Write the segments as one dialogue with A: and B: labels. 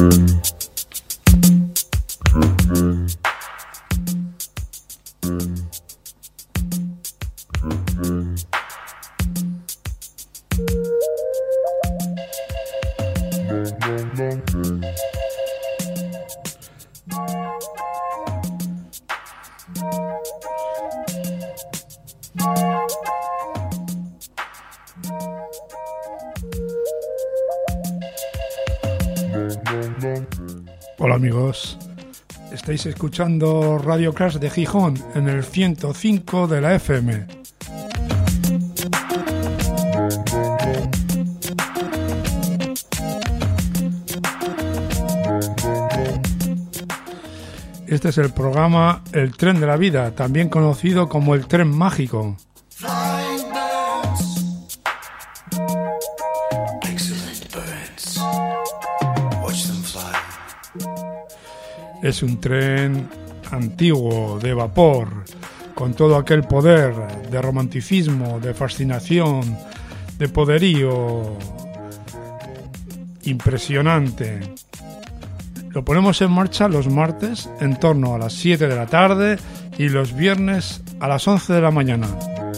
A: Hola amigos, estáis escuchando Radio Crash de Gijón en el 105 de la FM. Este es el programa El Tren de la Vida, también conocido como el Tren Mágico. Es un tren antiguo, de vapor, con todo aquel poder de romanticismo, de fascinación, de poderío impresionante. Lo ponemos en marcha los martes en torno a las 7 de la tarde y los viernes a las 11 de la mañana.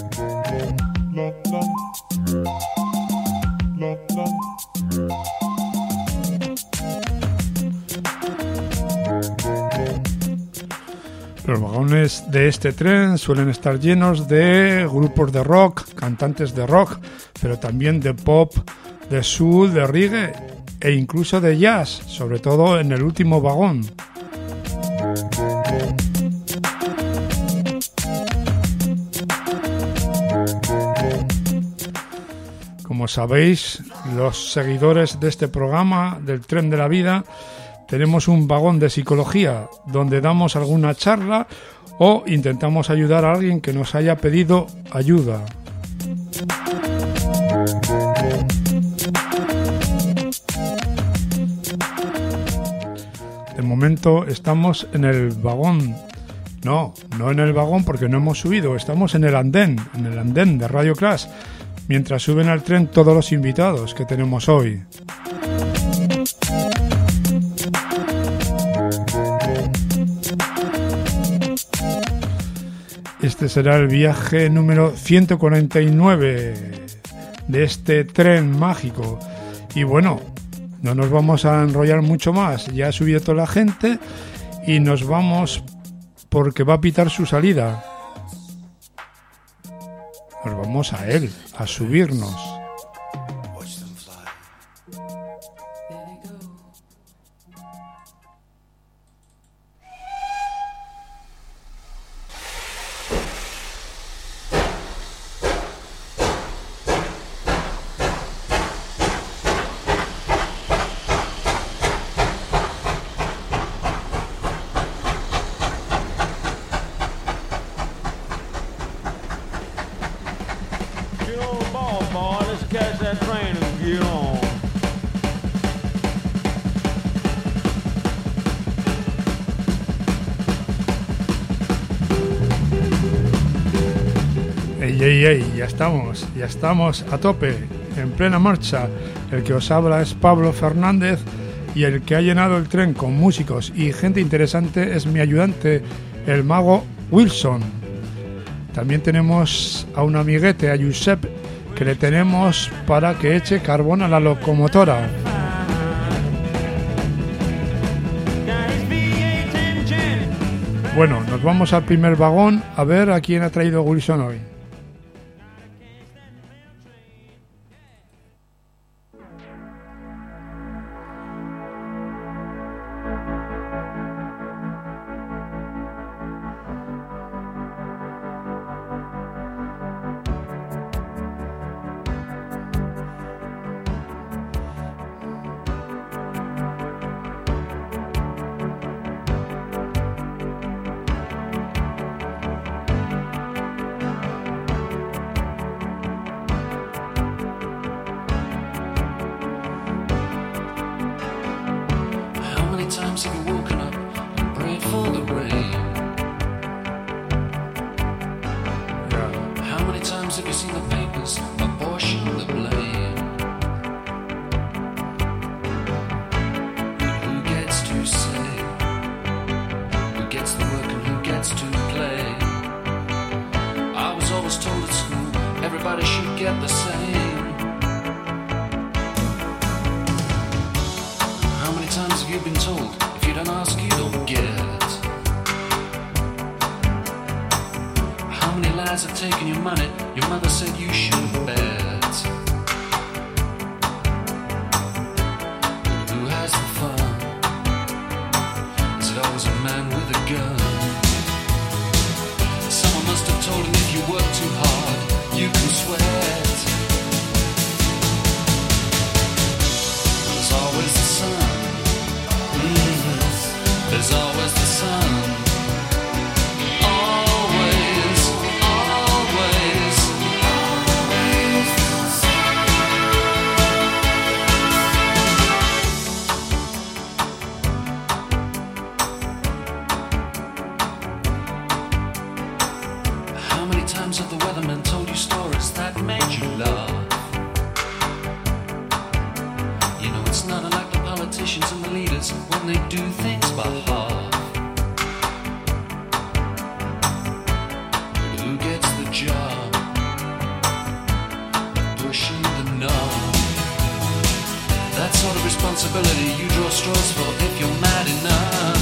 A: Los vagones de este tren suelen estar llenos de grupos de rock, cantantes de rock, pero también de pop, de soul, de reggae e incluso de jazz, sobre todo en el último vagón. Como sabéis, los seguidores de este programa del Tren de la Vida, tenemos un vagón de psicología donde damos alguna charla o intentamos ayudar a alguien que nos haya pedido ayuda. De momento estamos en el vagón. No en el vagón porque no hemos subido, estamos en el andén de Radio Crash, mientras suben al tren todos los invitados que tenemos hoy. Este será el viaje número 149 de este tren mágico. Y bueno, no nos vamos a enrollar mucho más. Ya ha subido toda la gente y nos vamos porque va a pitar su salida. Nos vamos a él, a subirnos. Ya estamos a tope, en plena marcha. El que os habla es Pablo Fernández y el que ha llenado el tren con músicos y gente interesante es mi ayudante, el mago Wilson. También tenemos a un amiguete, a Josep, que le tenemos para que eche carbón a la locomotora. Bueno, nos vamos al primer vagón a ver a quién ha traído Wilson hoy.
B: everybody should get the same. How many times have you been told, if you don't ask, you don't get? How many lies have taken your money? Your mother said you should bet. Who has the fun? Is it always a man with a gun? Someone must have told him if you work too hard, you can sweat. There's always the sun. There's always the sun. Always, always, always. How many times have the weathermen told you stories that made you laugh? You know it's not unlike the politicians and the leaders when they do things by half. Who gets the job? Pushing the knob. That sort of responsibility you draw straws for if you're mad enough.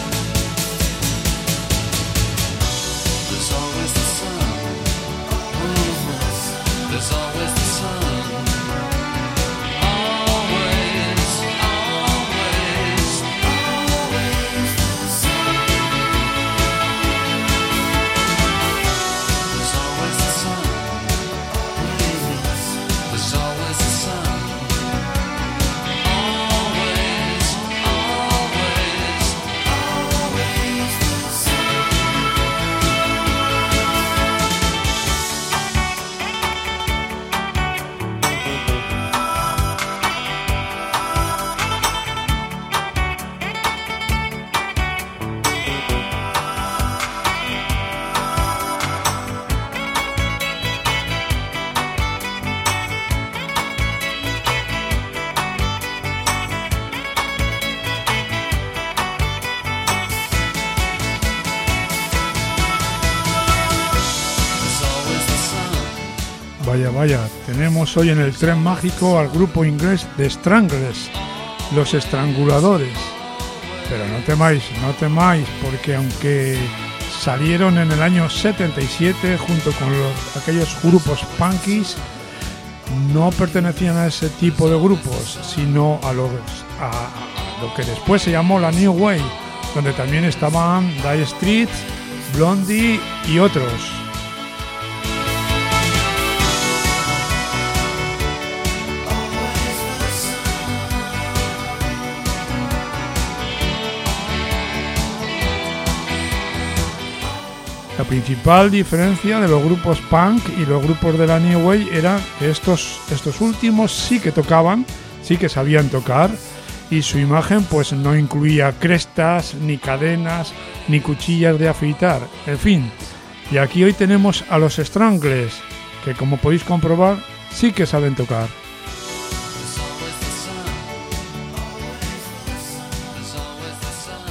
B: There's always the sun. There's always the sun. Always, always, always the sun. There's always the sun. There's always the sun. Always, always, always the sun. There's always the sun.
A: Vaya, vaya, tenemos hoy en el tren mágico al grupo inglés The Stranglers, los estranguladores. Pero no temáis, porque aunque salieron en el año 77 junto con aquellos grupos punkies, no pertenecían a ese tipo de grupos, sino a lo que después se llamó la New Wave, donde también estaban Dire Straits, Blondie y otros. La principal diferencia de los grupos punk y los grupos de la New Wave era que estos últimos sí que tocaban, sí que sabían tocar, y su imagen pues no incluía crestas, ni cadenas, ni cuchillas de afeitar, en fin. Y aquí hoy tenemos a los Stranglers, que como podéis comprobar sí que saben tocar.
B: There's always the sun. There's always the sun.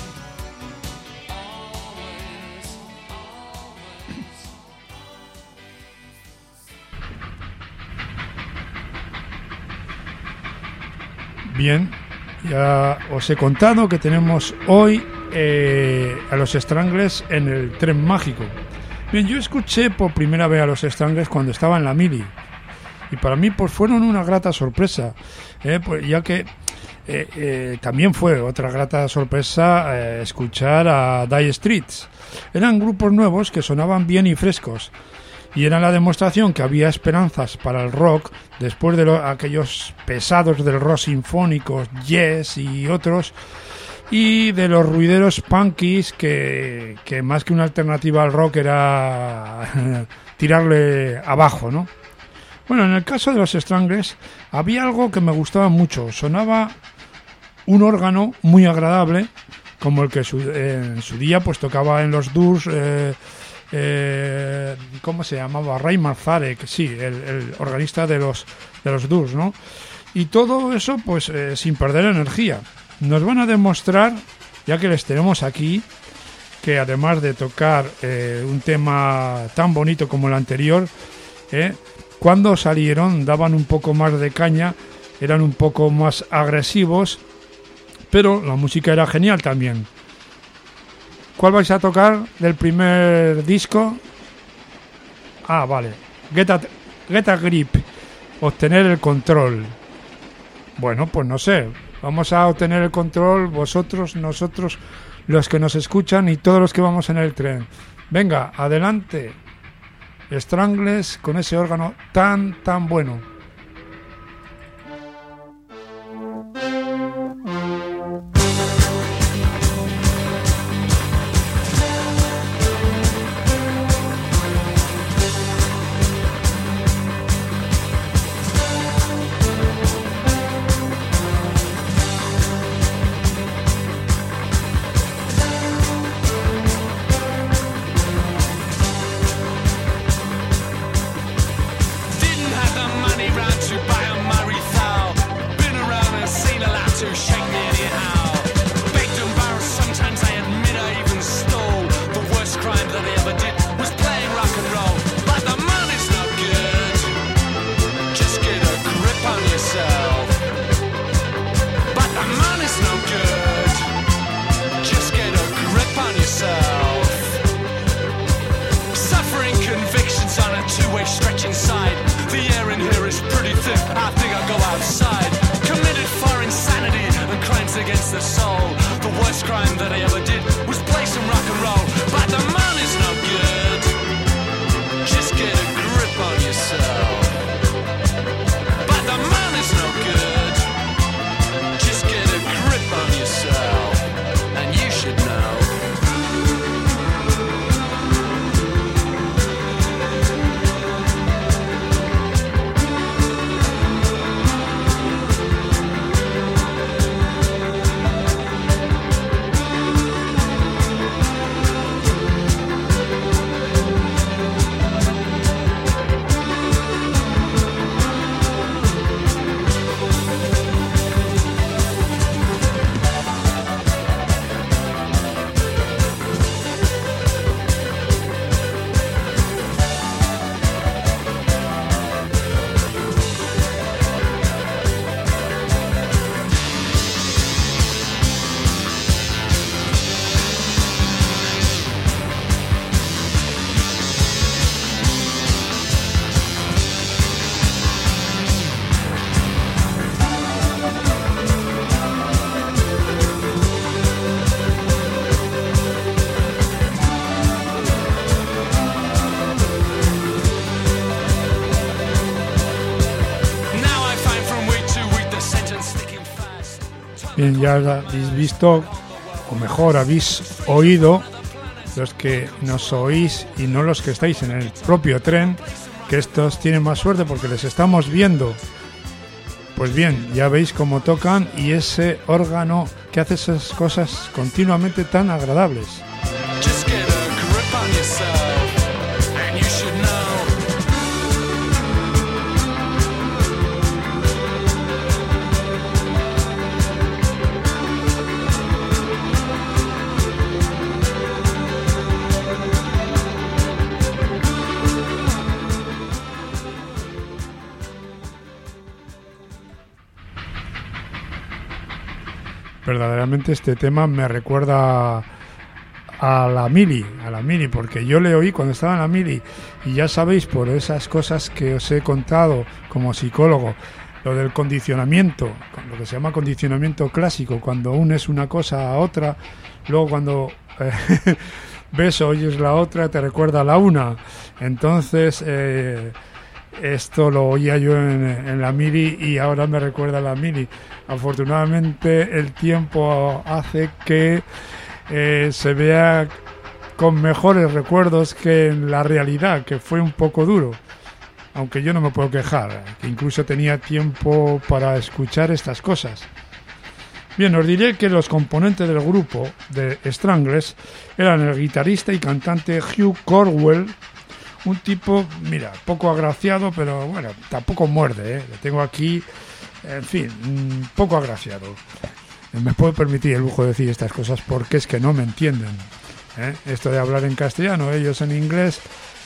A: Bien, ya os he contado que tenemos hoy a los Stranglers en el tren mágico. Bien, yo escuché por primera vez a los Stranglers cuando estaba en la mili, y para mí pues fueron una grata sorpresa, pues, ya que también fue otra grata sorpresa escuchar a Dire Straits. Eran grupos nuevos que sonaban bien y frescos, y eran la demostración que había esperanzas para el rock después de aquellos pesados del rock sinfónico, Yes y otros, y de los ruideros punkies que más que una alternativa al rock era tirarle abajo, ¿no? Bueno, en el caso de los Stranglers había algo que me gustaba mucho. Sonaba un órgano muy agradable, como el que en su día pues tocaba en los Doors, ¿cómo se llamaba? Ray Manzarek, sí, el organista de los Doors, ¿no? Y todo eso pues sin perder energía. Nos van a demostrar, ya que les tenemos aquí, que además de tocar un tema tan bonito como el anterior, Cuando salieron daban un poco más de caña, eran un poco más agresivos, pero la música era genial también. ¿Cuál vais a tocar del primer disco? Ah, vale. Get a grip. Obtener el control. Bueno, pues no sé. Vamos a obtener el control vosotros, nosotros, los que nos escuchan y todos los que vamos en el tren. Venga, adelante. Strangles con ese órgano tan bueno. Bien, ya habéis visto, o mejor habéis oído, los que nos oís y no los que estáis en el propio tren, que estos tienen más suerte porque les estamos viendo. Pues bien, ya veis cómo tocan y ese órgano que hace esas cosas continuamente tan agradables. Verdaderamente este tema me recuerda a la mili, porque yo le oí cuando estaba en la mili y ya sabéis por esas cosas que os he contado como psicólogo, lo del condicionamiento, lo que se llama condicionamiento clásico, cuando unes una cosa a otra, luego cuando ves o oyes la otra te recuerda a la una. Entonces esto lo oía yo en la mili y ahora me recuerda a la mili. Afortunadamente el tiempo hace que se vea con mejores recuerdos que en la realidad, que fue un poco duro, aunque yo no me puedo quejar, que incluso tenía tiempo para escuchar estas cosas. Bien, os diré que los componentes del grupo de Stranglers eran el guitarrista y cantante Hugh Cornwell, un tipo, mira, poco agraciado, pero bueno, tampoco muerde, le tengo aquí, en fin, poco agraciado. Me puedo permitir el lujo de decir estas cosas porque es que no me entienden, Esto de hablar en castellano, ellos en inglés,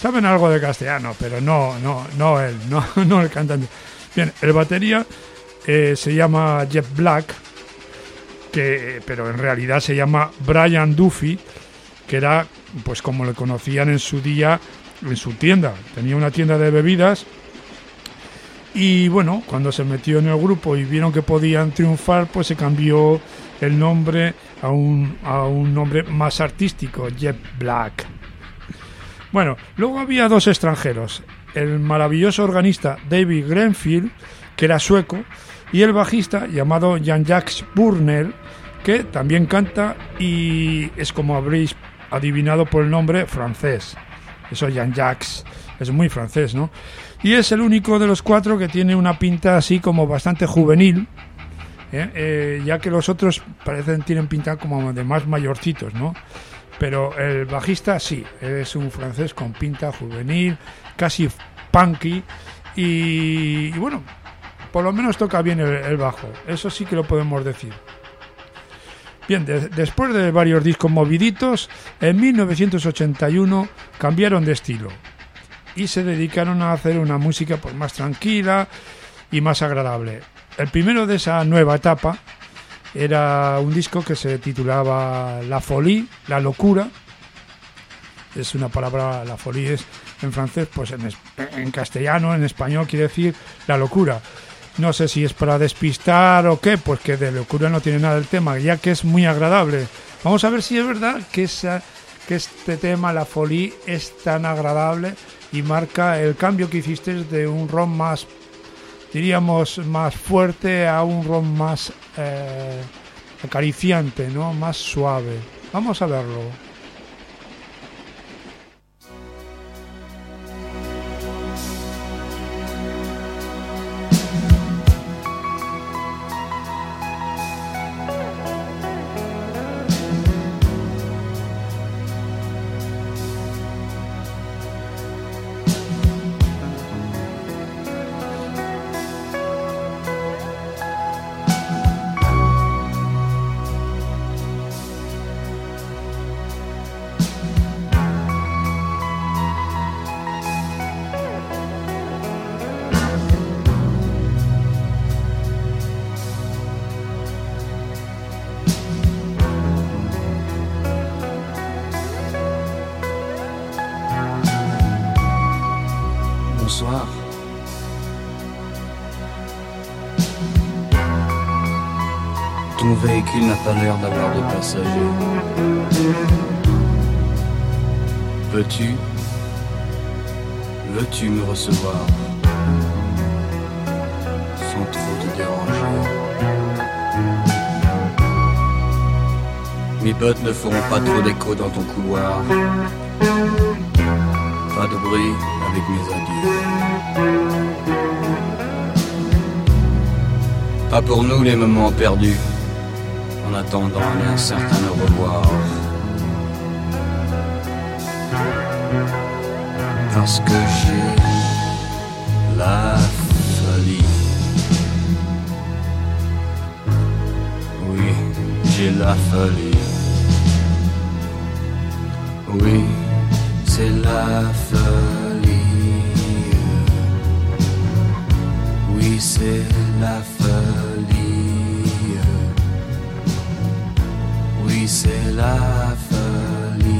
A: saben algo de castellano, pero no él, no el cantante. Bien, el batería se llama Jeff Black, pero en realidad se llama Brian Duffy, que era pues como le conocían en su día en su tienda. Tenía una tienda de bebidas y bueno, cuando se metió en el grupo y vieron que podían triunfar, pues se cambió el nombre a un nombre más artístico, Jeff Black. Bueno, luego había dos extranjeros, el maravilloso organista David Grenfield, que era sueco, y el bajista llamado Jan-Jacques Burnel, que también canta y es, como habréis adivinado por el nombre, francés. Eso Jan-Jacques es muy francés, ¿no? Y es el único de los cuatro que tiene una pinta así como bastante juvenil, ya que los otros tienen pinta como de más mayorcitos, ¿no? Pero el bajista sí, es un francés con pinta juvenil, casi punky, y bueno, por lo menos toca bien el bajo, eso sí que lo podemos decir. Bien, después de varios discos moviditos, en 1981 cambiaron de estilo y se dedicaron a hacer una música pues más tranquila y más agradable. El primero de esa nueva etapa era un disco que se titulaba La Folie, la locura. Es una palabra, la folie es en francés, pues en castellano, en español quiere decir la locura. No sé si es para despistar o qué, pues que de locura no tiene nada el tema, ya que es muy agradable. Vamos a ver si es verdad que este tema, La Folie, es tan agradable y marca el cambio que hiciste de un rock más, diríamos, más fuerte a un rock más acariciante, ¿no? Más suave. Vamos a verlo.
B: Bonsoir. Ton véhicule n'a pas l'air d'avoir de passagers. Veux-tu me recevoir sans trop te déranger? Mes bottes ne feront pas trop d'écho dans ton couloir. Pas de bruit avec mes adieux. Pas pour nous les moments perdus, en attendant un certain au revoir. Parce que j'ai la folie. Oui, j'ai la folie. Oui, c'est la folie. Oui, c'est la folie. Oui, c'est la folie.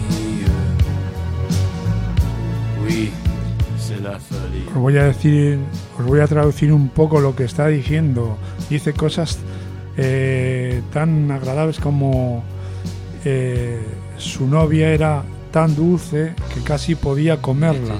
B: Oui, c'est la folie.
A: Os voy a traducir un poco lo que está diciendo. Dice cosas tan agradables como su novia era tan dulce que casi podía comerla.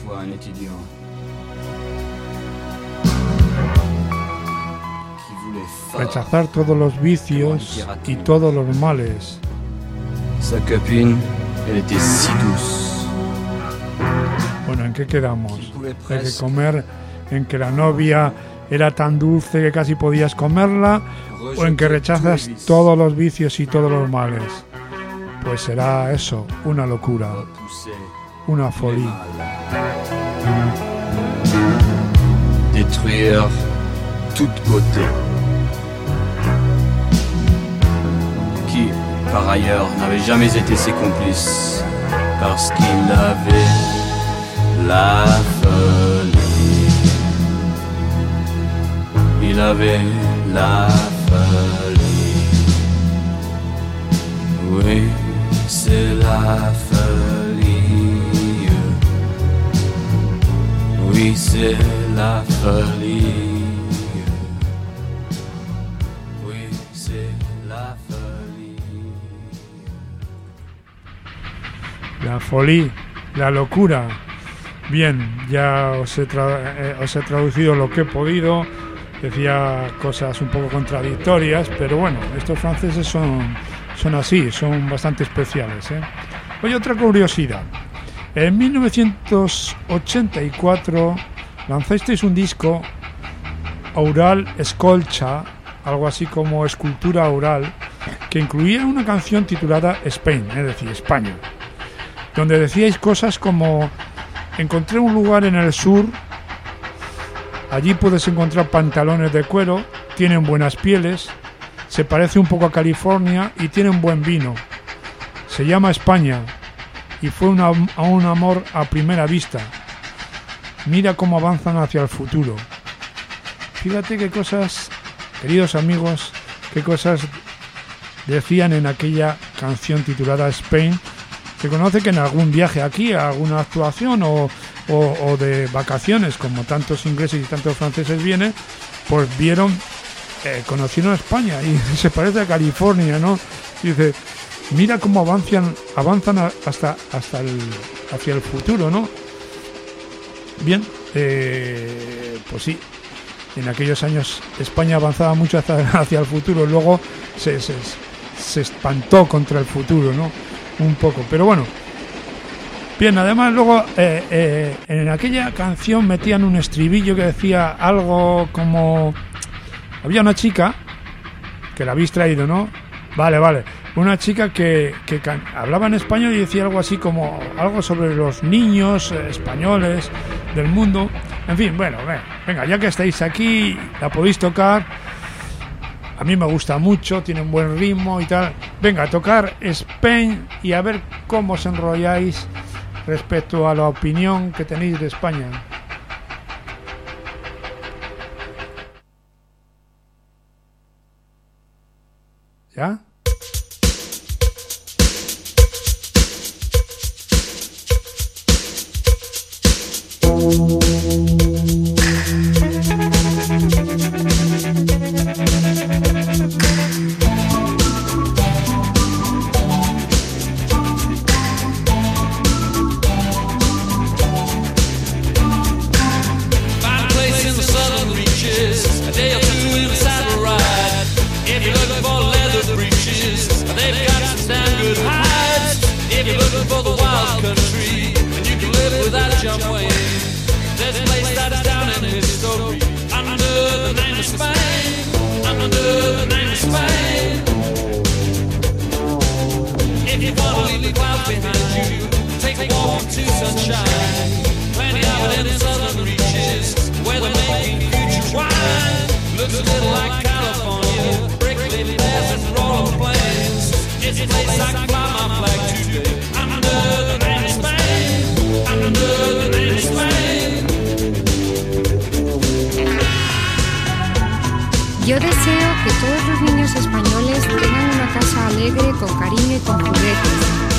A: Rechazar todos los vicios y todos los males.
B: Sa copine, elle était si douce.
A: Bueno, ¿en qué quedamos? Hay que comer en que la novia era tan dulce que casi podías comerla, o en que rechazas todos los vicios y todos los males. Pues será eso, una locura, una folie.
B: Détruire toute beauté, qui, par ailleurs, n'avait jamais été ses complices, parce qu'il avait la folie. Il avait la folie. Oui, c'est la folie. Oui, c'est la folie. Oui, c'est la folie.
A: La folie, la locura. Bien, ya os he traducido lo que he podido. Decía cosas un poco contradictorias, pero bueno, estos franceses son así, son bastante especiales, ¿eh? Oye, otra curiosidad. En 1984 lanzasteis un disco, Oral Sculpture, algo así como escultura oral, que incluía una canción titulada Spain, es decir, España, donde decíais cosas como: encontré un lugar en el sur, allí puedes encontrar pantalones de cuero, tienen buenas pieles, se parece un poco a California y tienen buen vino. Se llama España y fue un amor a primera vista. Mira cómo avanzan hacia el futuro. Fíjate qué cosas, queridos amigos, qué cosas decían en aquella canción titulada Spain. Se conoce que en algún viaje aquí, a alguna actuación o de vacaciones, como tantos ingleses y tantos franceses vienen, pues vieron, conocieron España y se parece a California, ¿no? Y dice, mira cómo avanzan hacia el futuro, ¿no? Bien, pues sí, en aquellos años España avanzaba mucho hacia el futuro, luego se espantó contra el futuro, ¿no? Un poco, pero bueno. Bien, además luego en aquella canción metían un estribillo que decía algo como... Había una chica, que la habéis traído, ¿no? Vale. Una chica que hablaba en español y decía algo así como... Algo sobre los niños españoles del mundo. En fin, bueno, venga, ya que estáis aquí, la podéis tocar. A mí me gusta mucho, tiene un buen ritmo y tal. Venga, a tocar Spain y a ver cómo os enrolláis respecto a la opinión que tenéis de España. ¿Ya?
C: Yo deseo que todos los niños españoles tengan una casa alegre, con cariño y con juguetes.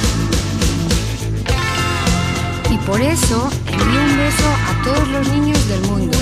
C: Y por eso envío un beso a todos los niños del mundo.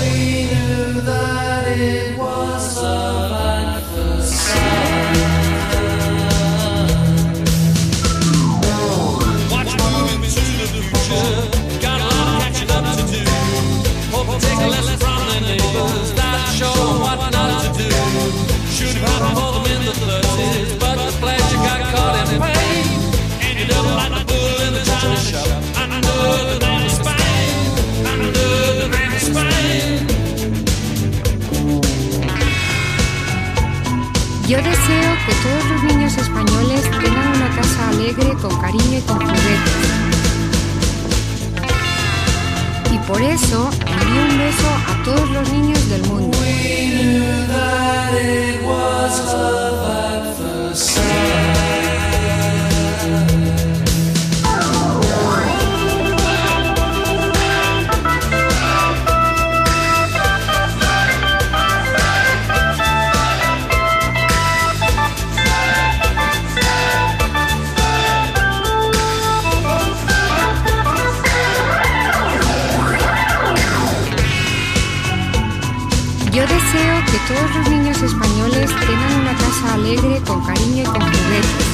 C: Yo deseo que todos los niños españoles tengan una casa alegre, con cariño y con juguetes. Y por eso envío un beso a todos los niños del mundo. todos los niños españoles tengan una casa alegre, con cariño y con juguetes.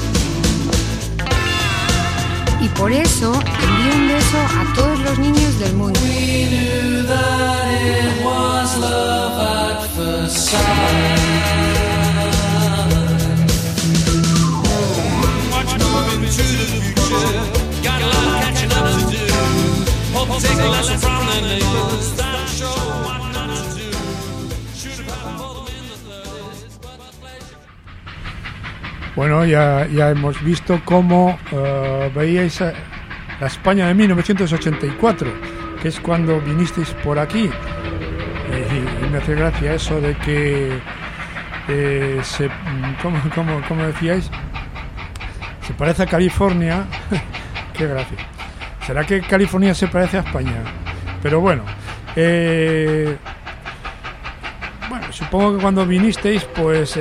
C: Y por eso envío un beso a todos los niños del mundo.
B: We knew that it was love at first sight. Watch moving to the future. Got a lot of catching up to do. Hope to take a lesson from the neighbors. That'll show what not to do. Should have had all in the 30s, but the pleasure.
A: Bueno, ya hemos visto cómo veíais la España de 1984, que es cuando vinisteis por aquí. Y me hace gracia eso de que ¿cómo decíais? Se parece a California. Qué gracia. ¿Será que California se parece a España? Pero bueno, supongo que cuando vinisteis, pues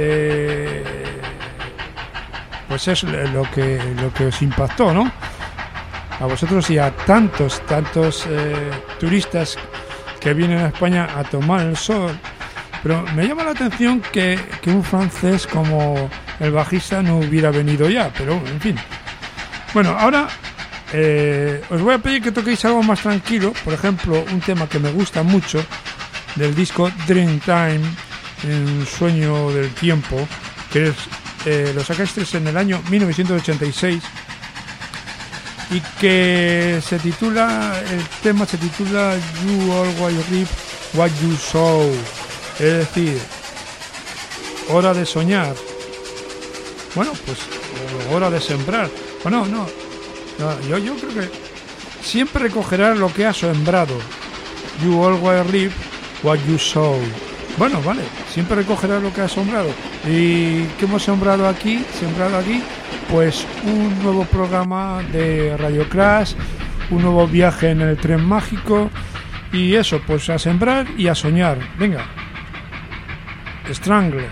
A: es lo que os impactó, ¿no? A vosotros y a tantos turistas que vienen a España a tomar el sol. Pero me llama la atención que un francés como el bajista no hubiera venido ya, pero en fin. Bueno, ahora os voy a pedir que toquéis algo más tranquilo. Por ejemplo, un tema que me gusta mucho del disco Dreamtime, un sueño del tiempo, que lo sacasteis en el año 1986 y que el tema se titula You Always Reap What You Sow, es decir, hora de soñar, bueno, pues hora de sembrar. Bueno, no, yo creo que siempre recogerás lo que has sembrado. You always reap what you sow. Bueno, vale, siempre recogerás lo que has sembrado. ¿Y qué hemos sembrado aquí? Pues un nuevo programa de Radio Crash, un nuevo viaje en el tren mágico y eso, pues a sembrar y a soñar. Venga, Stranglers.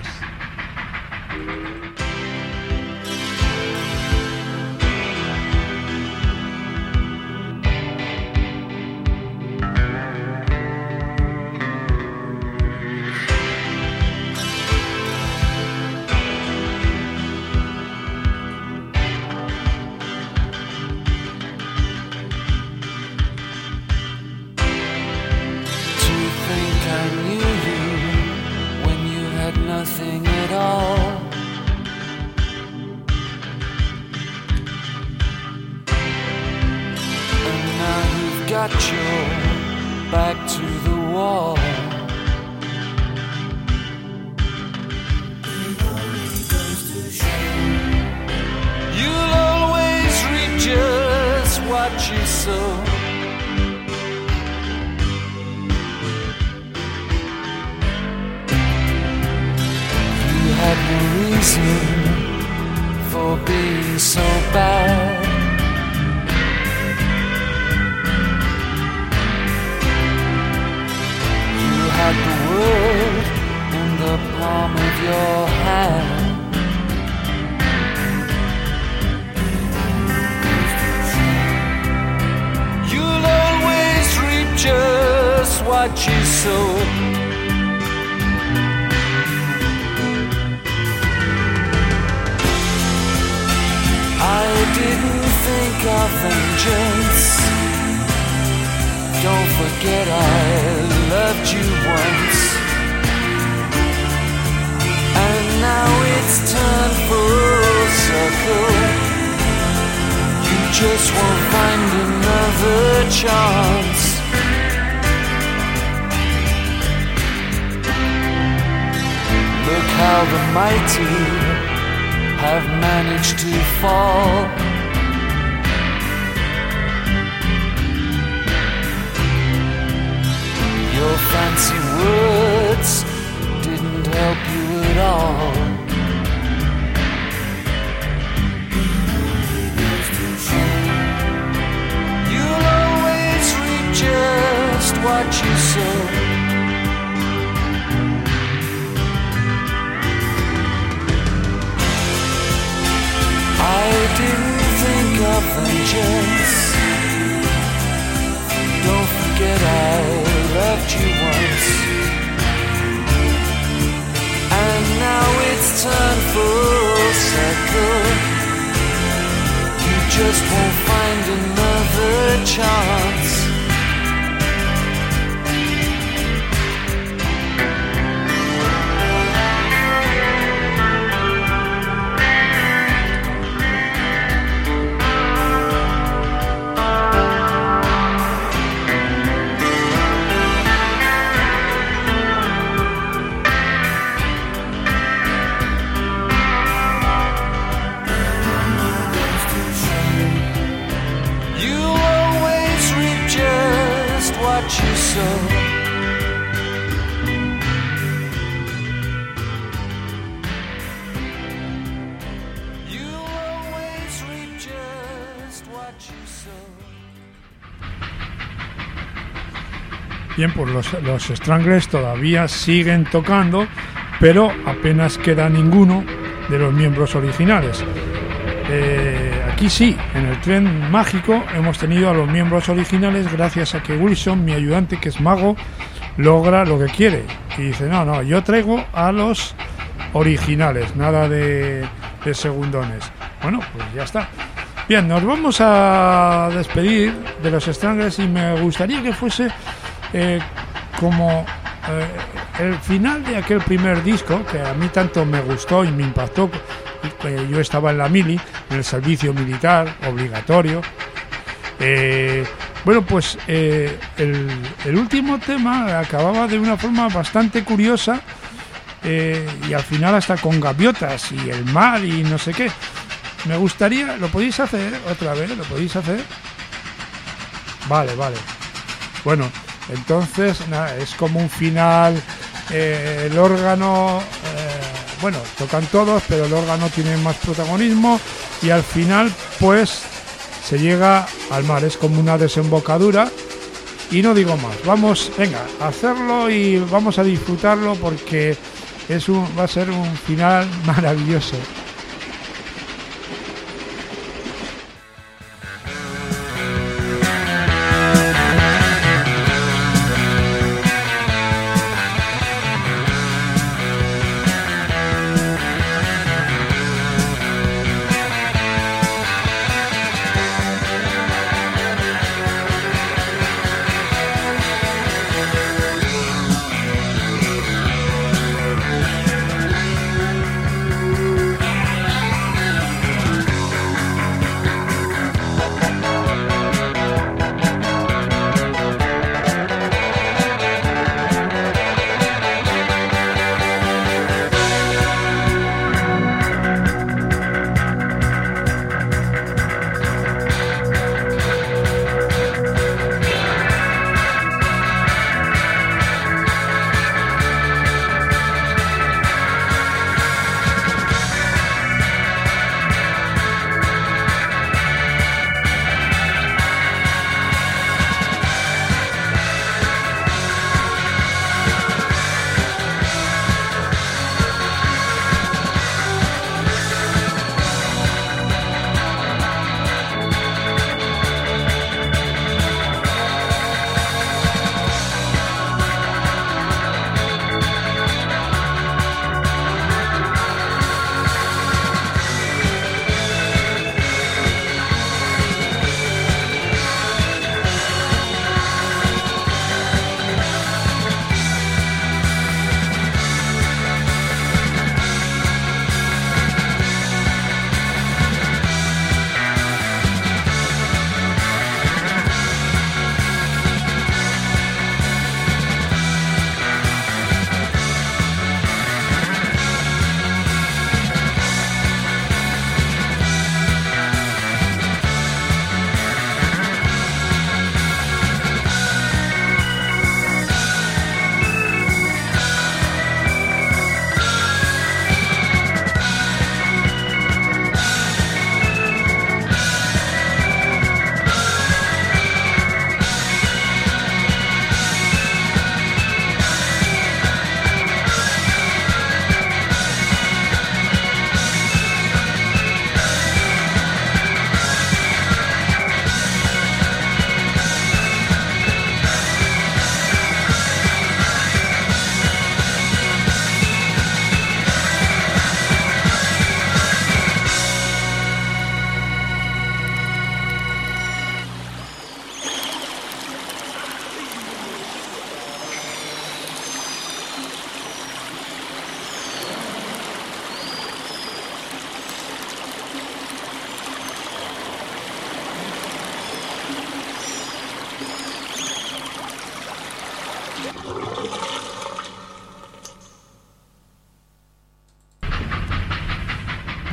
B: just won't find another chance.
A: Bien, pues los Stranglers todavía siguen tocando, pero apenas queda ninguno de los miembros originales. Aquí sí, en el tren mágico hemos tenido a los miembros originales gracias a que Wilson, mi ayudante que es mago, logra lo que quiere. Y dice, no, yo traigo a los originales, nada de segundones. Bueno, pues ya está. Bien, nos vamos a despedir de los Stranglers y me gustaría que fuese como el final de aquel primer disco que a mí tanto me gustó y me impactó. Yo estaba en la mili, en el servicio militar obligatorio. Bueno, pues el último tema acababa de una forma bastante curiosa y al final hasta con gaviotas y el mar y no sé qué. Me gustaría, ¿lo podéis hacer otra vez? ¿Lo podéis hacer? Vale. Bueno, entonces nada, es como un final, el órgano, bueno, tocan todos, pero el órgano tiene más protagonismo y al final pues se llega al mar, es como una desembocadura y no digo más, vamos, venga, a hacerlo y vamos a disfrutarlo porque va a ser un final maravilloso.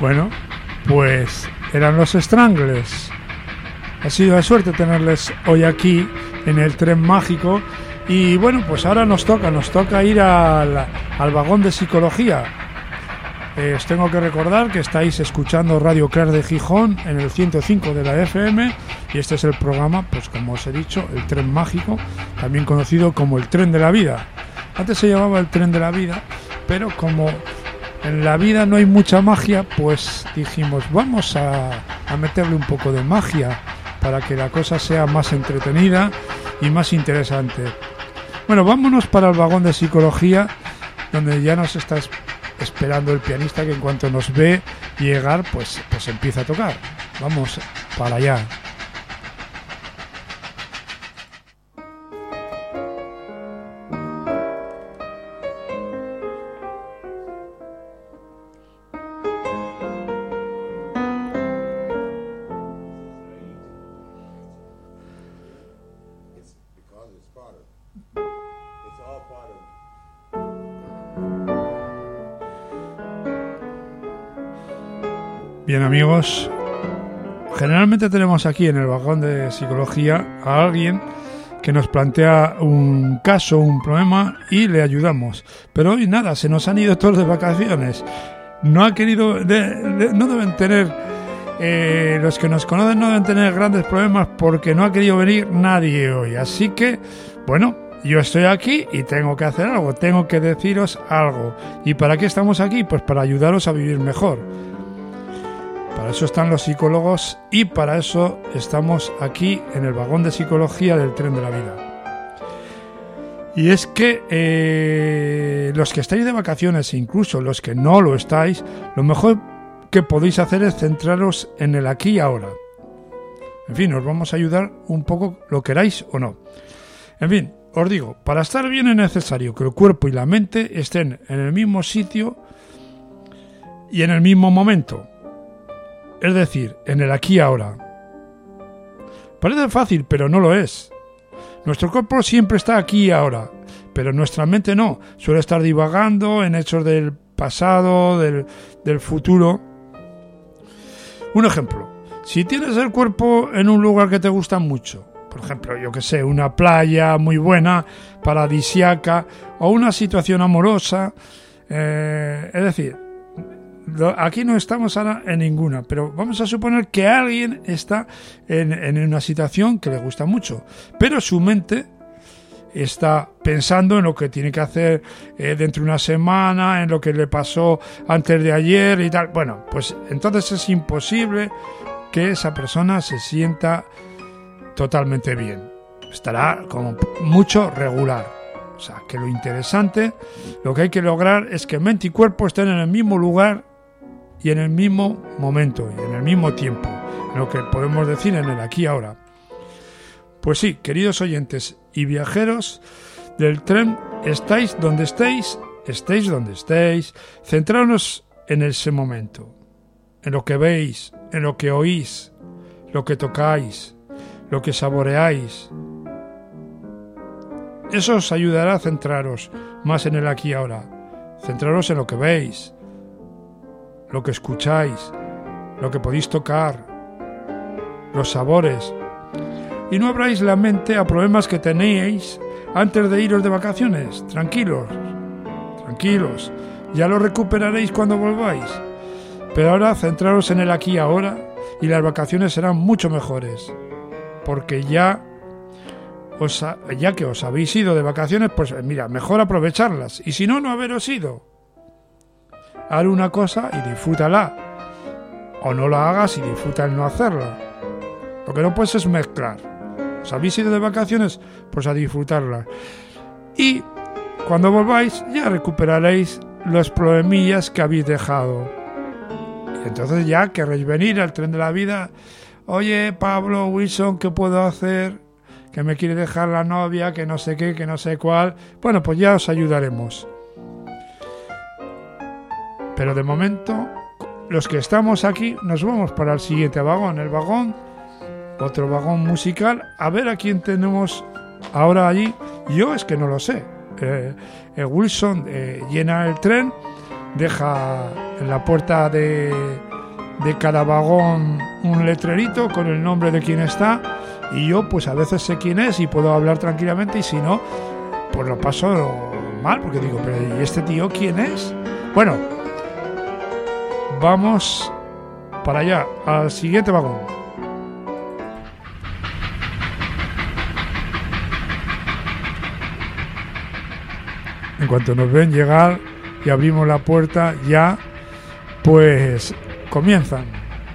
A: Bueno, pues eran los Stranglers. Ha sido de suerte tenerles hoy aquí en el tren mágico. Y bueno, pues ahora nos toca ir al vagón de psicología. Os tengo que recordar que estáis escuchando Radio Crash de Gijón en el 105 de la FM, y este es el programa, pues como os he dicho, el tren mágico, también conocido como el tren de la vida. Antes se llamaba el tren de la vida, pero como en la vida no hay mucha magia, pues dijimos, vamos a meterle un poco de magia para que la cosa sea más entretenida y más interesante. Bueno, vámonos para el vagón de psicología, donde ya nos está esperando el pianista, que en cuanto nos ve llegar, pues empieza a tocar. Vamos para allá. Bien, amigos, generalmente tenemos aquí en el vagón de psicología a alguien que nos plantea un caso, un problema, y le ayudamos. Pero hoy nada, se nos han ido todos de vacaciones. No ha querido, no deben tener, los que nos conocen no deben tener grandes problemas porque no ha querido venir nadie hoy. Así que, bueno, yo estoy aquí y tengo que hacer algo, tengo que deciros algo. ¿Y para qué estamos aquí? Pues para ayudaros a vivir mejor. Para eso están los psicólogos y para eso estamos aquí en el vagón de psicología del tren de la vida. Y es que los que estáis de vacaciones, incluso los que no lo estáis, lo mejor que podéis hacer es centraros en el aquí y ahora. En fin, os vamos a ayudar un poco, lo queráis o no. En fin, os digo, para estar bien es necesario que el cuerpo y la mente estén en el mismo sitio y en el mismo momento. Es decir, en el aquí y ahora. Parece fácil, pero no lo es. Nuestro cuerpo siempre está aquí y ahora, pero nuestra mente no. Suele estar divagando en hechos del pasado, del futuro. Un ejemplo. Si tienes el cuerpo en un lugar que te gusta mucho, por ejemplo, yo que sé, una playa muy buena, paradisíaca, o una situación amorosa, es decir, aquí no estamos ahora en ninguna, pero vamos a suponer que alguien está en una situación que le gusta mucho, pero su mente está pensando en lo que tiene que hacer dentro de una semana, en lo que le pasó antes de ayer y tal. Bueno, pues entonces es imposible que esa persona se sienta totalmente bien. Estará como mucho regular. O sea, que lo interesante, lo que hay que lograr es que mente y cuerpo estén en el mismo lugar y en el mismo momento, y en el mismo tiempo, en lo que podemos decir en el aquí y ahora. Pues sí, queridos oyentes y viajeros del tren, estáis donde estéis, estéis donde estéis, centraos en ese momento, en lo que veis, en lo que oís, lo que tocáis, lo que saboreáis. Eso os ayudará a centraros más en el aquí y ahora. Centraros en lo que veis, lo que escucháis, lo que podéis tocar, los sabores. Y no abráis la mente a problemas que teníais antes de iros de vacaciones. Tranquilos, tranquilos, ya lo recuperaréis cuando volváis. Pero ahora centraros en el aquí y ahora y las vacaciones serán mucho mejores. Porque ya que os habéis ido de vacaciones, pues mira, mejor aprovecharlas. Y si no, no haberos ido. Haz una cosa y disfrútala. O no la hagas y disfruta el no hacerla. Lo que no puedes es mezclar. ¿Os habéis ido de vacaciones? Pues a disfrutarla. Y cuando volváis ya recuperaréis los problemillas que habéis dejado. Y entonces ya querréis venir al tren de la vida. Oye, Pablo, Wilson, ¿qué puedo hacer? Que me quiere dejar la novia, que no sé qué, que no sé cuál. Bueno, pues ya os ayudaremos. Pero de momento, los que estamos aquí nos vamos para el siguiente vagón. El vagón, otro vagón musical. A ver a quién tenemos ahora allí. Yo es que no lo sé. Wilson llena el tren, deja en la puerta de de cada vagón un letrerito con el nombre de quien está, y yo pues a veces sé quién es y puedo hablar tranquilamente, y si no, pues lo paso mal, porque digo, pero ¿y este tío quién es? Bueno, vamos para allá, al siguiente vagón. En cuanto nos ven llegar y abrimos la puerta, ya pues comienzan.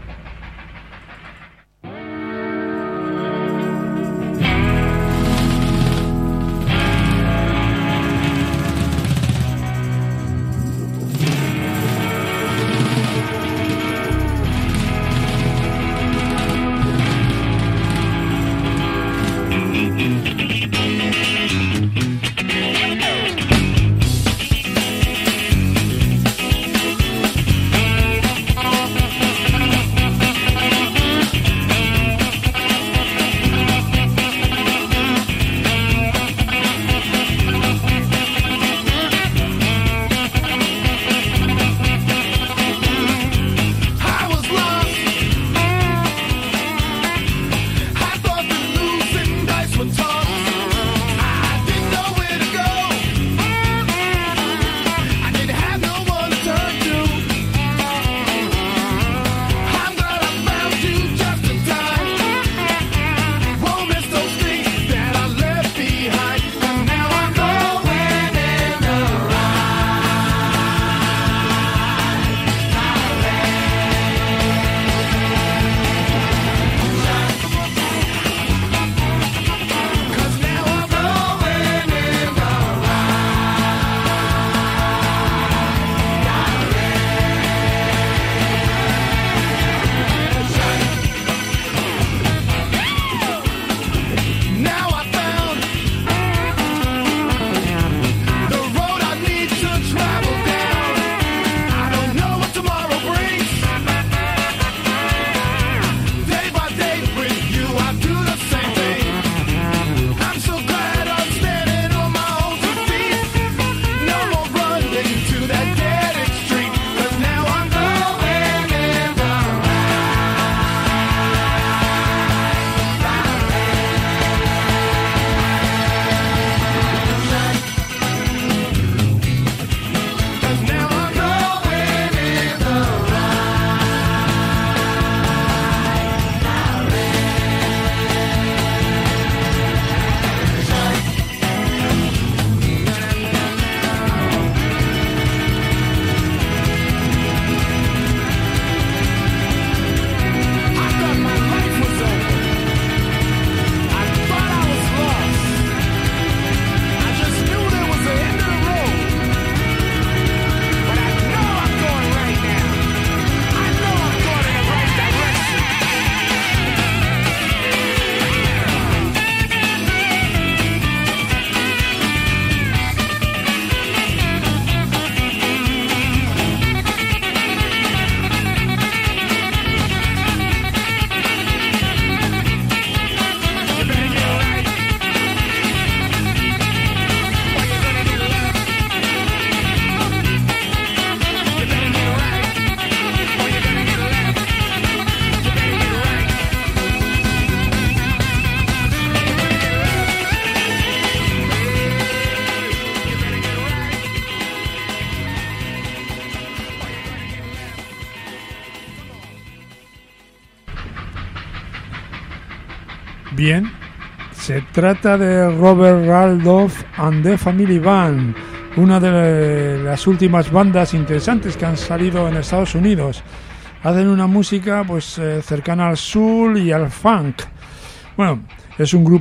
A: Bien, se trata de Robert Raldolph and the Family Band, una de las últimas bandas interesantes que han salido en Estados Unidos. Hacen una música pues cercana al soul y al funk. Bueno, es un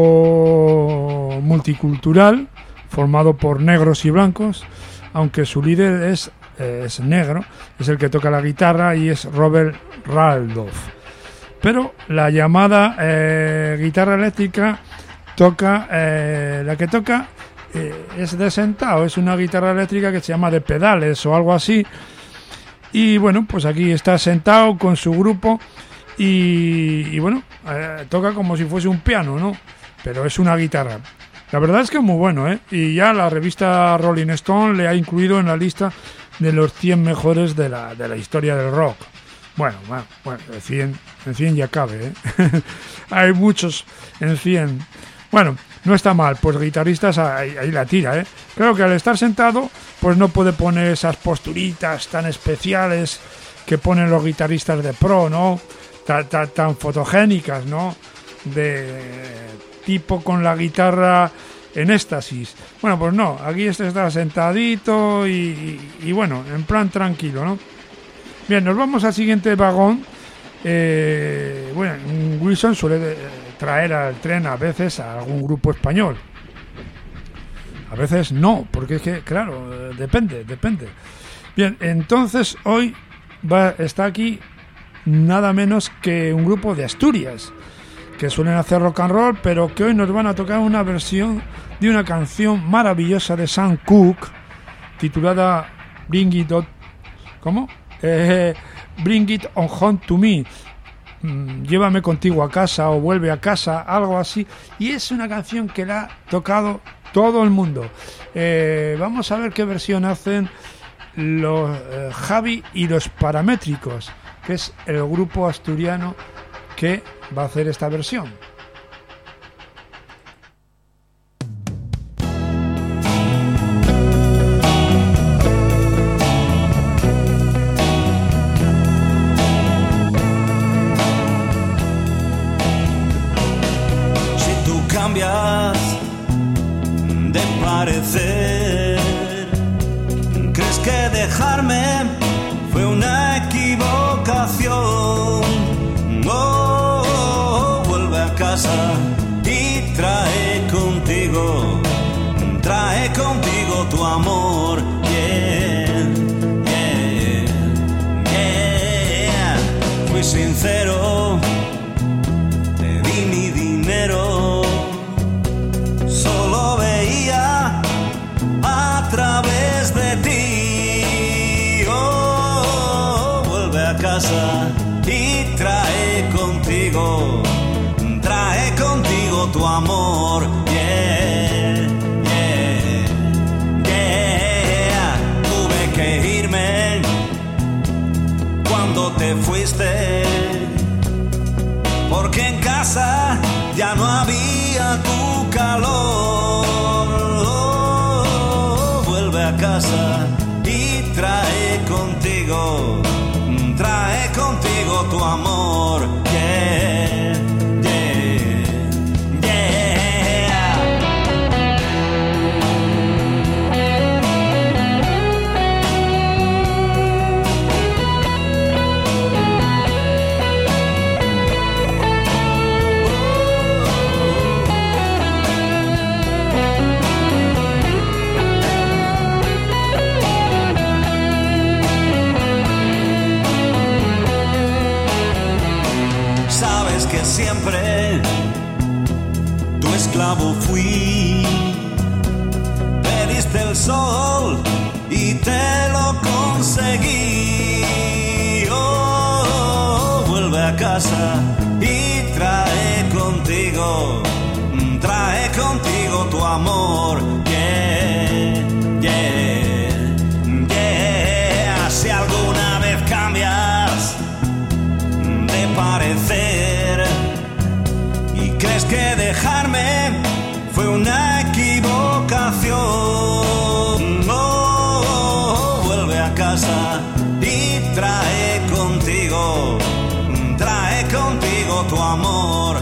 A: grupo multicultural formado por negros y blancos, aunque su líder es negro, es el que toca la guitarra y es Robert Raldolph. Pero la llamada guitarra eléctrica la que toca es de sentado, es una guitarra eléctrica que se llama de pedales o algo así. Y bueno, pues aquí está sentado con su grupo y bueno, toca como si fuese un piano, ¿no? Pero es una guitarra. La verdad es que es muy bueno, ¿eh? Y ya la revista Rolling Stone le ha incluido en la lista de los 100 mejores de la historia del rock. Bueno, en 100 ya cabe, ¿eh? Hay muchos en 100. Bueno, no está mal, pues guitarristas ahí la tira, ¿eh? Claro que al estar sentado, pues no puede poner esas posturitas tan especiales que ponen los guitarristas de pro, ¿no? Tan fotogénicas, ¿no? De tipo con la guitarra en éxtasis. Bueno, pues no, aquí está sentadito y bueno, en plan tranquilo, ¿no? Bien, nos vamos al siguiente vagón. Bueno, Wilson suele traer al tren a veces a algún grupo español. A veces no, porque es que, claro, depende. Bien, entonces hoy está aquí nada menos que un grupo de Asturias, que suelen hacer rock and roll, pero que hoy nos van a tocar una versión de una canción maravillosa de Sam Cooke, titulada Bring It On... ¿Cómo? Bring It On Home To Me. Llévame contigo a casa o vuelve a casa, algo así. Y es una canción que la ha tocado todo el mundo. Vamos a ver qué versión hacen los Javi y los Paramétricos, que es el grupo asturiano que va a hacer esta versión.
D: Si tú cambias de parecer, ¿crees que dejarme fue una equivocación? Vuelve a casa y trae contigo tu amor. Fui sincero, te di mi dinero, solo veía a través de ti. Vuelve a casa y trae contigo tu amor. Tuve que irme cuando te fuiste, porque en casa ya no había tu calor. Vuelve a casa y trae contigo tu amor. Siempre tu esclavo fui, pediste el sol y te lo conseguí. Vuelve a casa y trae contigo tu amor. Si alguna vez cambias de parecer, ¿crees que dejarme fue una equivocación? Vuelve a casa y trae contigo tu amor.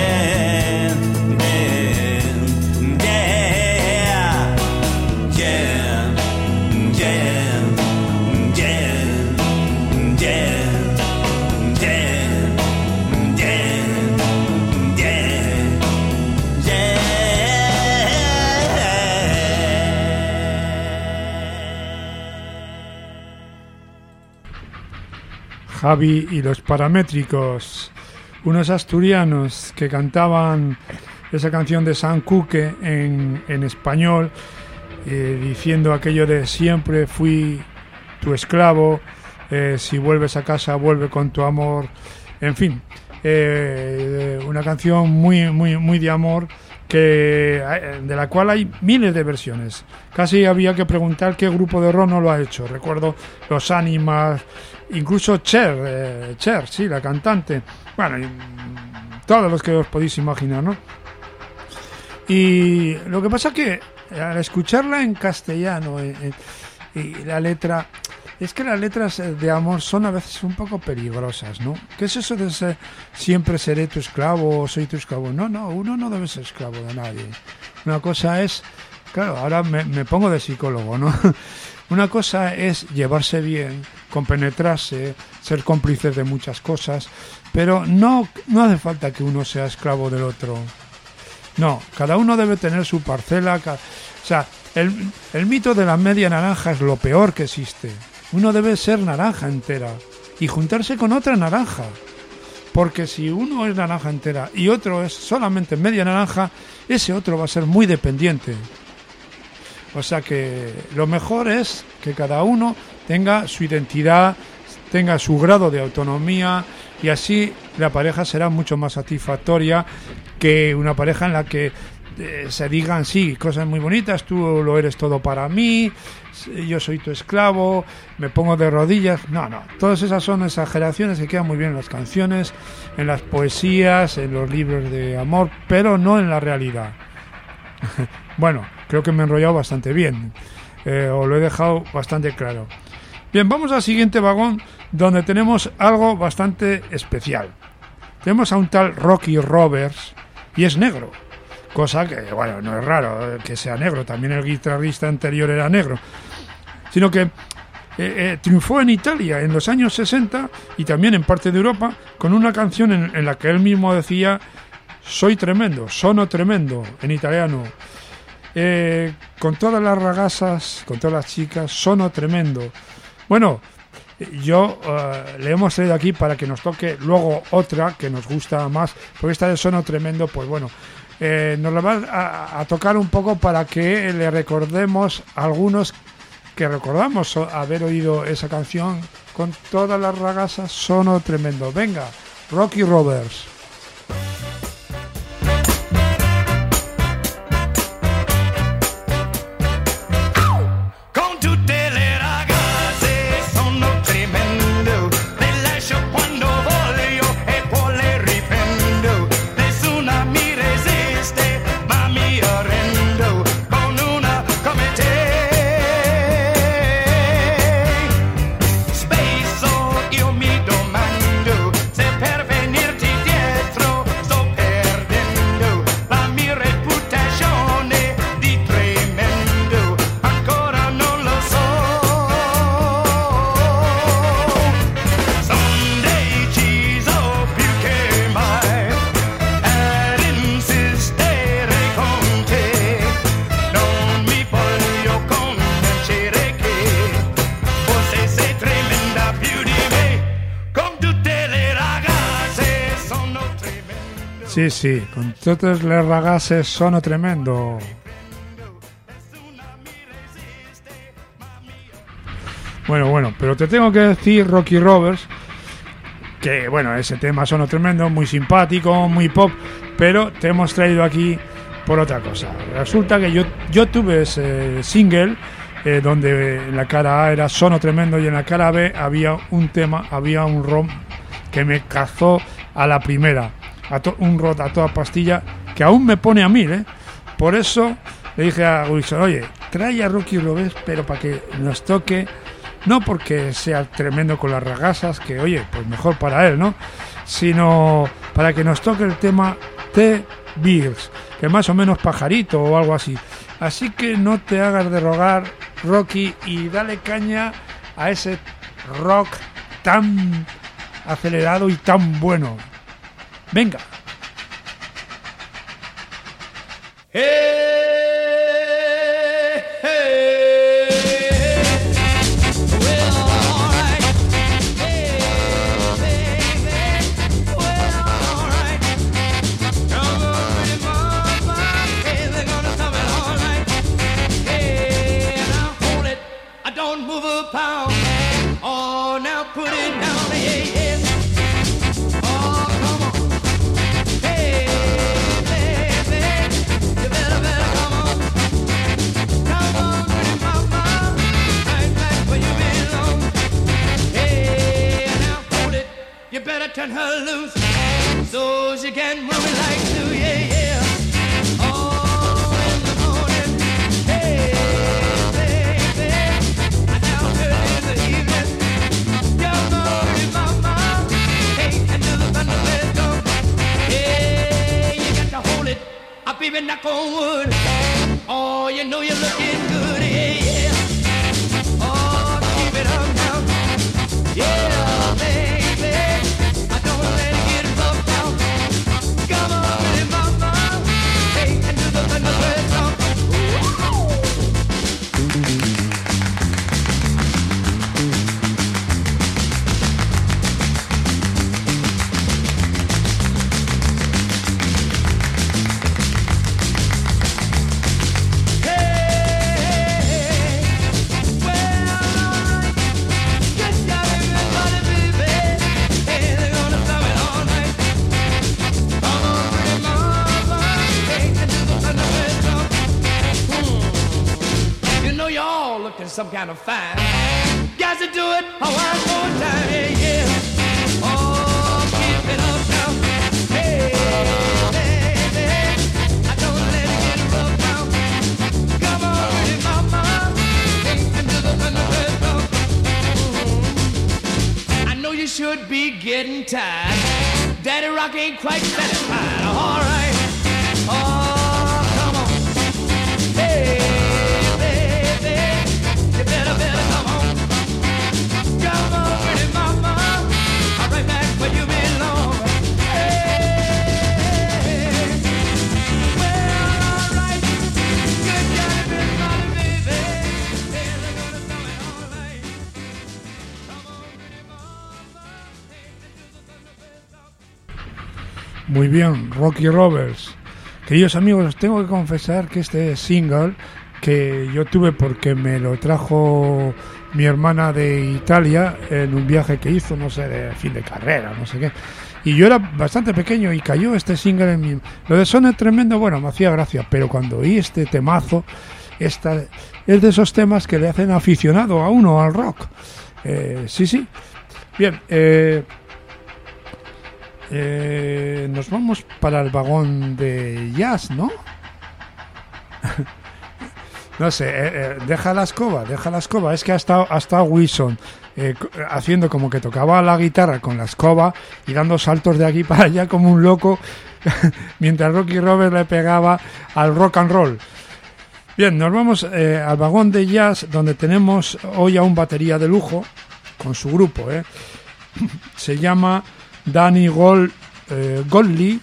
A: Javi y los Paramétricos, unos asturianos que cantaban esa canción de Sam Cooke en español, diciendo aquello de siempre fui tu esclavo, si vuelves a casa vuelve con tu amor, en fin, una canción muy de amor, de la cual hay miles de versiones. Casi había que preguntar qué grupo de rock no lo ha hecho. Recuerdo Los Ánimas, incluso Cher, sí, la cantante, bueno, y todos los que os podéis imaginar, ¿no? Y lo que pasa es que al escucharla en castellano y la letra, es que las letras de amor son a veces un poco peligrosas, ¿no? ¿Qué es eso de ser, siempre seré tu esclavo o soy tu esclavo? No, uno no debe ser esclavo de nadie. Una cosa es, claro, ahora me pongo de psicólogo, ¿no? Una cosa es llevarse bien, compenetrarse, ser cómplices de muchas cosas, pero no hace falta que uno sea esclavo del otro. No, cada uno debe tener su parcela. O sea, el mito de la media naranja es lo peor que existe. Uno debe ser naranja entera y juntarse con otra naranja. Porque si uno es naranja entera y otro es solamente media naranja, ese otro va a ser muy dependiente. O sea que lo mejor es que cada uno tenga su identidad, tenga su grado de autonomía, y así la pareja será mucho más satisfactoria que una pareja en la que se digan, sí, cosas muy bonitas, tú lo eres todo para mí, yo soy tu esclavo, me pongo de rodillas. No, todas esas son exageraciones que quedan muy bien en las canciones, en las poesías, en los libros de amor, pero no en la realidad. Bueno, creo que me he enrollado bastante bien, o lo he dejado bastante claro. Bien, vamos al siguiente vagón, donde tenemos algo bastante especial. Tenemos a un tal Rocky Roberts, y es negro. Cosa que, bueno, no es raro que sea negro, también el guitarrista anterior era negro, sino que triunfó en Italia en los años 60 y también en parte de Europa con una canción en la que él mismo decía: soy tremendo, sono tremendo, en italiano, con todas las ragazas, con todas las chicas, sono tremendo. Bueno, yo le hemos traído aquí para que nos toque luego otra que nos gusta más, porque esta de sono tremendo, pues bueno, nos la va a tocar un poco para que le recordemos a algunos que recordamos haber oído esa canción, con todas las ragazas, sono tremendo. Venga, Rocky Roberts. Sí, con totes les ragazze sono tremendo. Bueno, pero te tengo que decir, Rocky Roberts, que bueno, ese tema sono tremendo, muy simpático, muy pop, pero te hemos traído aquí por otra cosa. Resulta que yo tuve ese single donde en la cara A era sono tremendo y en la cara B había un tema, había un rom que me cazó a la primera. Un rot a toda pastilla que aún me pone a 1000, Por eso le dije a Wilson, oye, trae a Rocky Roberts, pero para que nos toque, no porque sea tremendo con las ragazas, que oye, pues mejor para él, ¿no? Sino para que nos toque el tema T-Beers, que más o menos pajarito o algo así. Así que no te hagas de rogar, Rocky, y dale caña a ese rock tan acelerado y tan bueno. Venga.
B: Hey, hey, well, all right. Hey, baby, well, all right. Come on, pretty mama, hey, they're gonna come in all right. Hey, now hold it, I don't move a pound. Oh, now put it down, yeah, yeah. Oh, come on. turn her loose so she can move it like glue, yeah, yeah. Oh, in the morning, hey, baby, down early in the evening, come on, mama, hey, and do the thunder let's go. Hey, you got to hold it up, even knock on wood. Oh, you know you're looking good, yeah, yeah. Oh, keep it up now, yeah, baby. I don't let it get rough now. Come on, mama, hey, and do the thunder let's go. Some kind of fine. Got to do it one more time, yeah, yeah. Oh, keep it up now. Hey, baby, I don't let it get rough now. Come on, mama, hey, and do the thunderbird dog. I know you should be getting tired. Daddy Rock ain't quite satisfied. All right. Oh, come on. Hey. Better come on. Come on, pretty mama. I'm right back where you belong. Hey, well, all right. Good job, everybody, baby. Hey, they're gonna tell me all right. Come on, pretty mama. Hey, do the thunderbird talk.
A: Muy bien, Rocky Roberts. Queridos amigos, os tengo que confesar que este single que yo tuve porque me lo trajo mi hermana de Italia en un viaje que hizo, no sé, de fin de carrera, no sé qué. Y yo era bastante pequeño y cayó este single en mi... Lo de Son es tremendo, bueno, me hacía gracia, pero cuando oí este temazo, es de esos temas que le hacen aficionado a uno al rock. Sí. Bien, nos vamos para el vagón de jazz, ¿no? No sé, deja la escoba. Es que ha estado Wilson haciendo como que tocaba la guitarra con la escoba y dando saltos de aquí para allá como un loco mientras Rocky Roberts le pegaba al rock and roll. Bien, nos vamos al vagón de jazz, donde tenemos hoy a un batería de lujo con su grupo. Se llama Danny Gottlieb,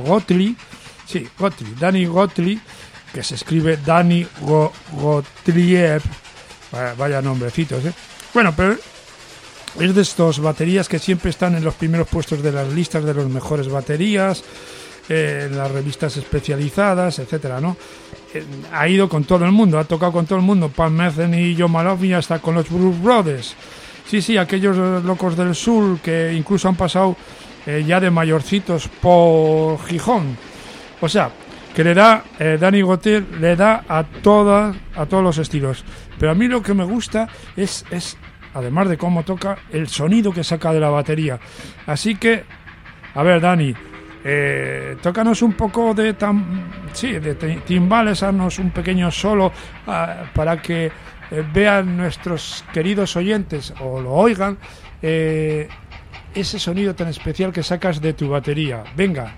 A: Danny Gottlieb, que se escribe Danny Gottlieb, vaya nombrecitos, Bueno, pero es de estos baterías que siempre están en los primeros puestos de las listas de los mejores baterías, en las revistas especializadas, etcétera, ¿no? Ha ido con todo el mundo, ha tocado con todo el mundo, Pat Metheny, John Malkovich, hasta con los Blues Brothers. Sí, aquellos locos del sur que incluso han pasado ya de mayorcitos por Gijón. O sea, que le da, Danny Gottlieb le da a todos los estilos. Pero a mí lo que me gusta es además de cómo toca, el sonido que saca de la batería. Así que, a ver, Dani, tócanos un poco de timbales, haznos un pequeño solo para que vean nuestros queridos oyentes o lo oigan, ese sonido tan especial que sacas de tu batería. Venga.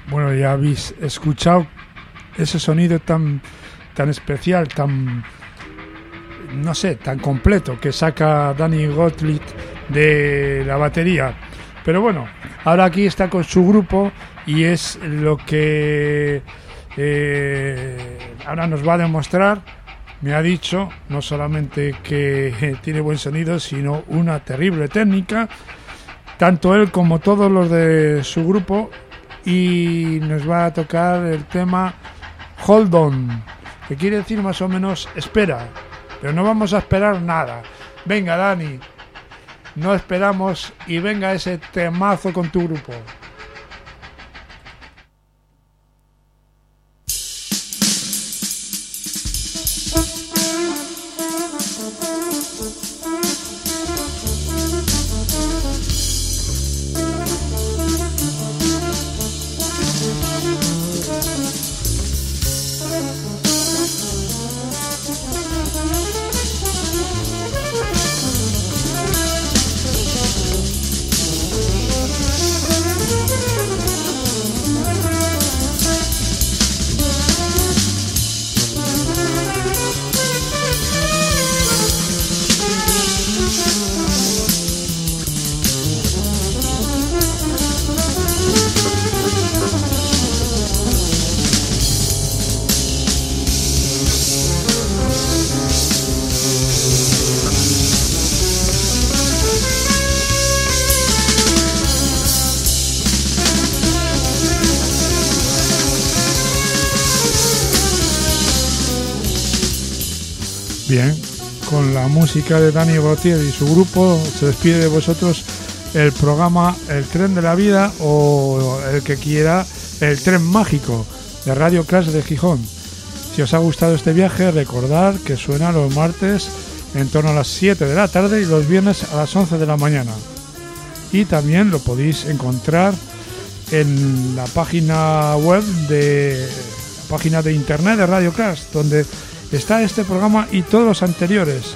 A: Bueno, ya habéis escuchado ese sonido tan especial, tan, no sé, tan completo que saca Danny Gottlieb de la batería. Pero bueno, ahora aquí está con su grupo y es lo que ahora nos va a demostrar. Me ha dicho no solamente que tiene buen sonido, sino una terrible técnica, tanto él como todos los de su grupo, y nos va a tocar el tema Hold On, que quiere decir más o menos espera, pero no vamos a esperar nada. Venga, Dani, no esperamos y venga ese temazo con tu grupo. Bien, con la música de Danny Gottlieb y su grupo se despide de vosotros el programa El Tren de la Vida, o el que quiera, el Tren Mágico de Radio Crash de Gijón. Si os ha gustado este viaje, recordad que suena los martes en torno a las 7 de la tarde y los viernes a las 11 de la mañana. Y también lo podéis encontrar en la página web de la página de internet de Radio Crash, donde está este programa y todos los anteriores.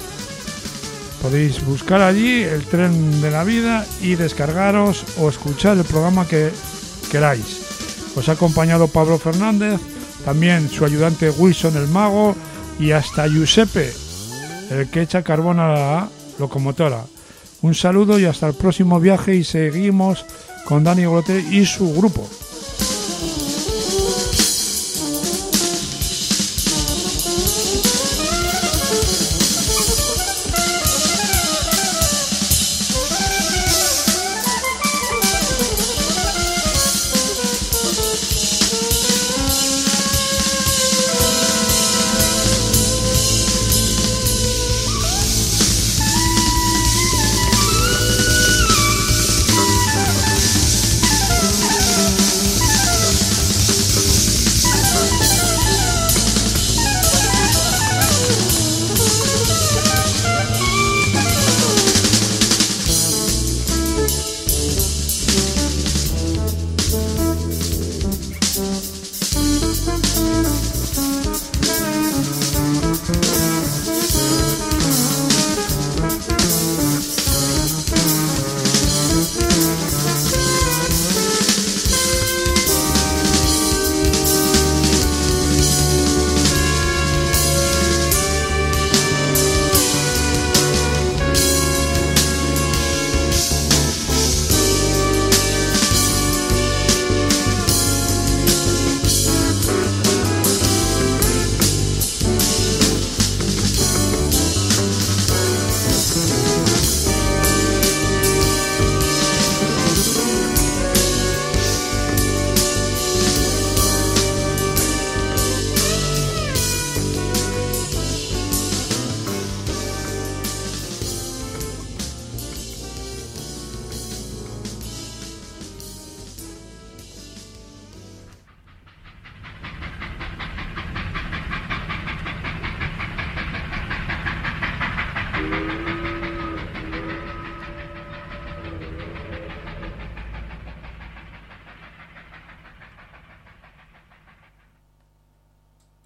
A: Podéis buscar allí el Tren de la Vida y descargaros o escuchar el programa que queráis. Os ha acompañado Pablo Fernández, también su ayudante Wilson el Mago y hasta Giuseppe, el que echa carbón a la locomotora. Un saludo y hasta el próximo viaje, y seguimos con Danny Gottlieb y su grupo.